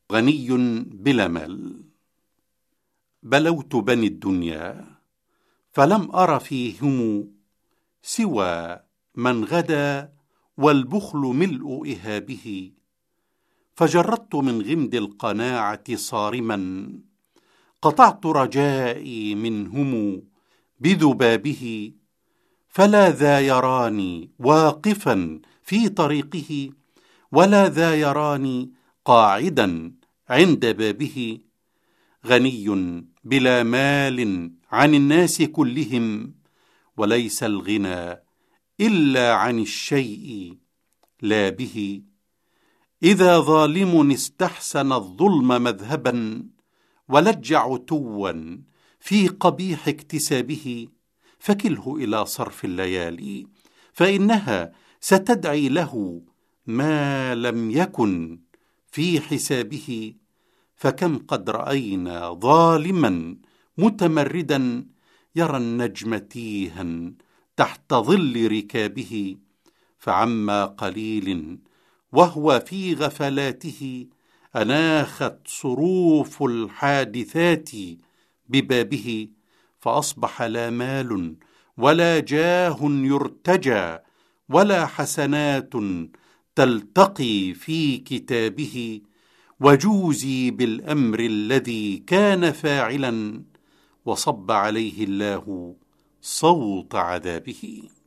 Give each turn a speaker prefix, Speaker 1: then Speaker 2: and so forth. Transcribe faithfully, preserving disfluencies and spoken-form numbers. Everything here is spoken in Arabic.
Speaker 1: غني بلا مال. بلوت بني الدنيا فلم أر فيهم سوى من غدا والبخل ملء إهابه، فجردت من غمد القناعة صارما، قطعت رجائي منهم بذبابه، فلا ذا يراني واقفا في طريقه، ولا ذا يراني قاعدا عند بابه. غني بلا مال عن الناس كلهم، وليس الغنى إلا عن الشيء لا به. إذا ظالم استحسن الظلم مذهبا، ولج عتوا في قبيح اكتسابه، فكله إلى صرف الليالي، فإنها ستدعي له ما لم يكن في حسابه. فكم قد رأينا ظالما متمردا، يرى النجم تيها تحت ظل ركابه، فعما قليل وهو في غفلاته، أناخت صروف الحادثات ببابه، فأصبح لا مال ولا جاه يرتجى، ولا حسنات تلتقي في كتابه. وجوزي بالأمر الذي كان فاعلا، وصب عليه الله صوت عذابه.